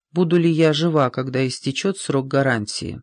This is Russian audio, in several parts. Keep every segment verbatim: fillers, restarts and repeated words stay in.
буду ли я жива, когда истечет срок гарантии.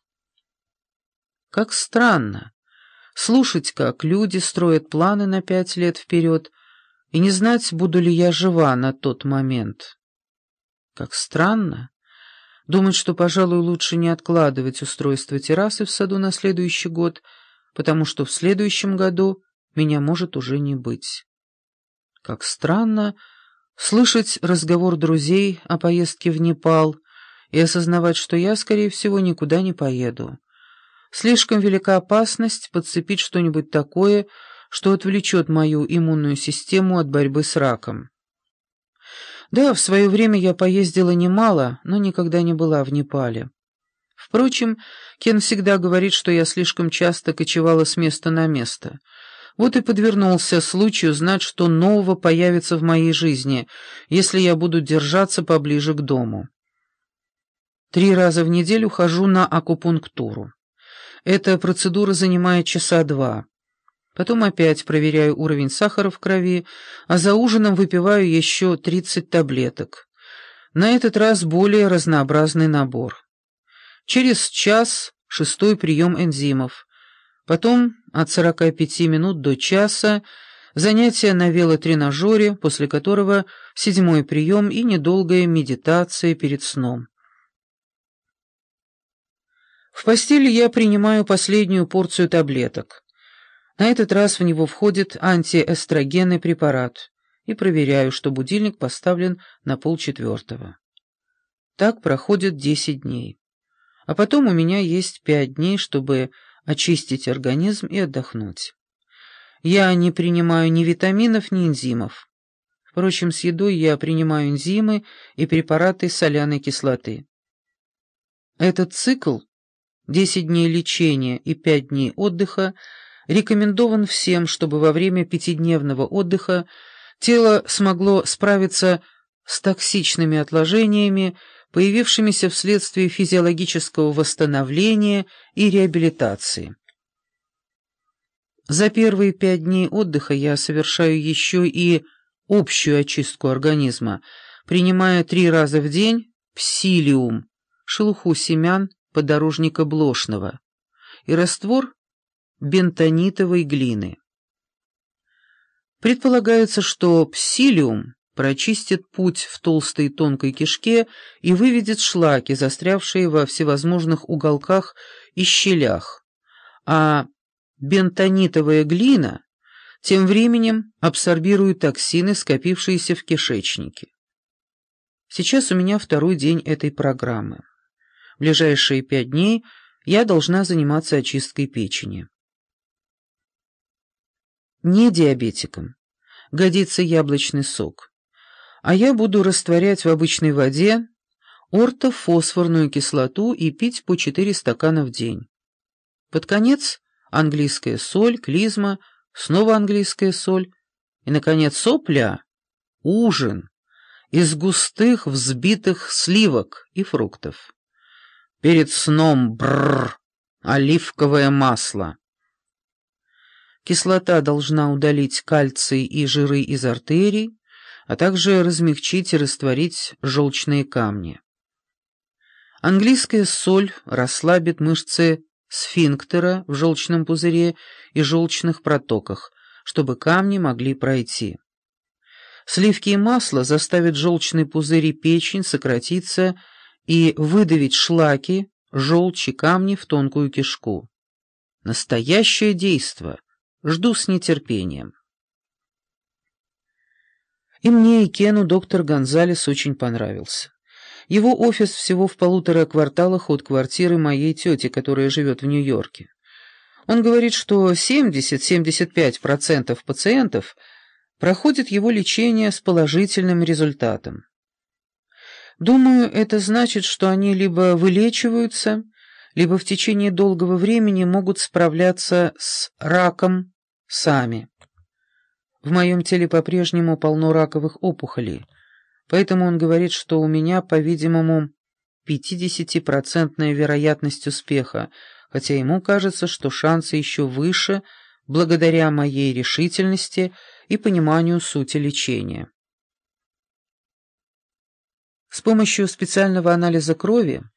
Как странно слушать, как люди строят планы на пять лет вперед, и не знать, буду ли я жива на тот момент. Как странно думать, что, пожалуй, лучше не откладывать устройство террасы в саду на следующий год, потому что в следующем году меня может уже не быть. Как странно слышать разговор друзей о поездке в Непал и осознавать, что я, скорее всего, никуда не поеду. Слишком велика опасность подцепить что-нибудь такое, что отвлечет мою иммунную систему от борьбы с раком. Да, в свое время я поездила немало, но никогда не была в Непале. Впрочем, Кен всегда говорит, что я слишком часто кочевала с места на место. Вот и подвернулся случай узнать, что нового появится в моей жизни, если я буду держаться поближе к дому. Три раза в неделю хожу на акупунктуру. Эта процедура занимает часа два. Потом опять проверяю уровень сахара в крови, а за ужином выпиваю еще тридцать таблеток. На этот раз более разнообразный набор. Через час шестой прием энзимов. Потом от сорока пяти минут до часа занятия на велотренажере, после которого седьмой прием и недолгая медитация перед сном. В постели я принимаю последнюю порцию таблеток. На этот раз в него входит антиэстрогенный препарат и проверяю, что будильник поставлен на полчетвертого. Так проходит десять дней. А потом у меня есть пять дней, чтобы очистить организм и отдохнуть. Я не принимаю ни витаминов, ни энзимов. Впрочем, с едой я принимаю энзимы и препараты соляной кислоты. Этот цикл, десять дней лечения и пять дней отдыха, рекомендован всем, чтобы во время пятидневного отдыха тело смогло справиться с токсичными отложениями, появившимися вследствие физиологического восстановления и реабилитации. За первые пять дней отдыха я совершаю еще и общую очистку организма, принимая три раза в день псилиум, шелуху семян подорожника блошного, и раствор бентонитовой глины. Предполагается, что псилиум прочистит путь в толстой и тонкой кишке и выведет шлаки, застрявшие во всевозможных уголках и щелях, а бентонитовая глина тем временем абсорбирует токсины, скопившиеся в кишечнике. Сейчас у меня второй день этой программы. В ближайшие пять дней я должна заниматься очисткой печени. Не диабетикам годится яблочный сок, а я буду растворять в обычной воде ортофосфорную кислоту и пить по четыре стакана в день. Под конец английская соль, клизма, снова английская соль и, наконец, сопля, ужин из густых взбитых сливок и фруктов. Перед сном бррр, оливковое масло. Кислота должна удалить кальций и жиры из артерий, а также размягчить и растворить желчные камни. Английская соль расслабит мышцы сфинктера в желчном пузыре и желчных протоках, чтобы камни могли пройти. Сливки и масло заставят желчный пузырь и печень сократиться и выдавить шлаки, желчь и камни в тонкую кишку. Настоящее действо. Жду с нетерпением. И мне, и Кену доктор Гонзалес очень понравился. Его офис всего в полутора кварталах от квартиры моей тети, которая живет в Нью-Йорке. Он говорит, что семьдесят-семьдесят пять процентов пациентов проходят его лечение с положительным результатом. Думаю, это значит, что они либо вылечиваются, либо в течение долгого времени могут справляться с раком сами. В моем теле по-прежнему полно раковых опухолей, поэтому он говорит, что у меня, по-видимому, пятидесятипроцентная вероятность успеха, хотя ему кажется, что шансы еще выше благодаря моей решительности и пониманию сути лечения. С помощью специального анализа крови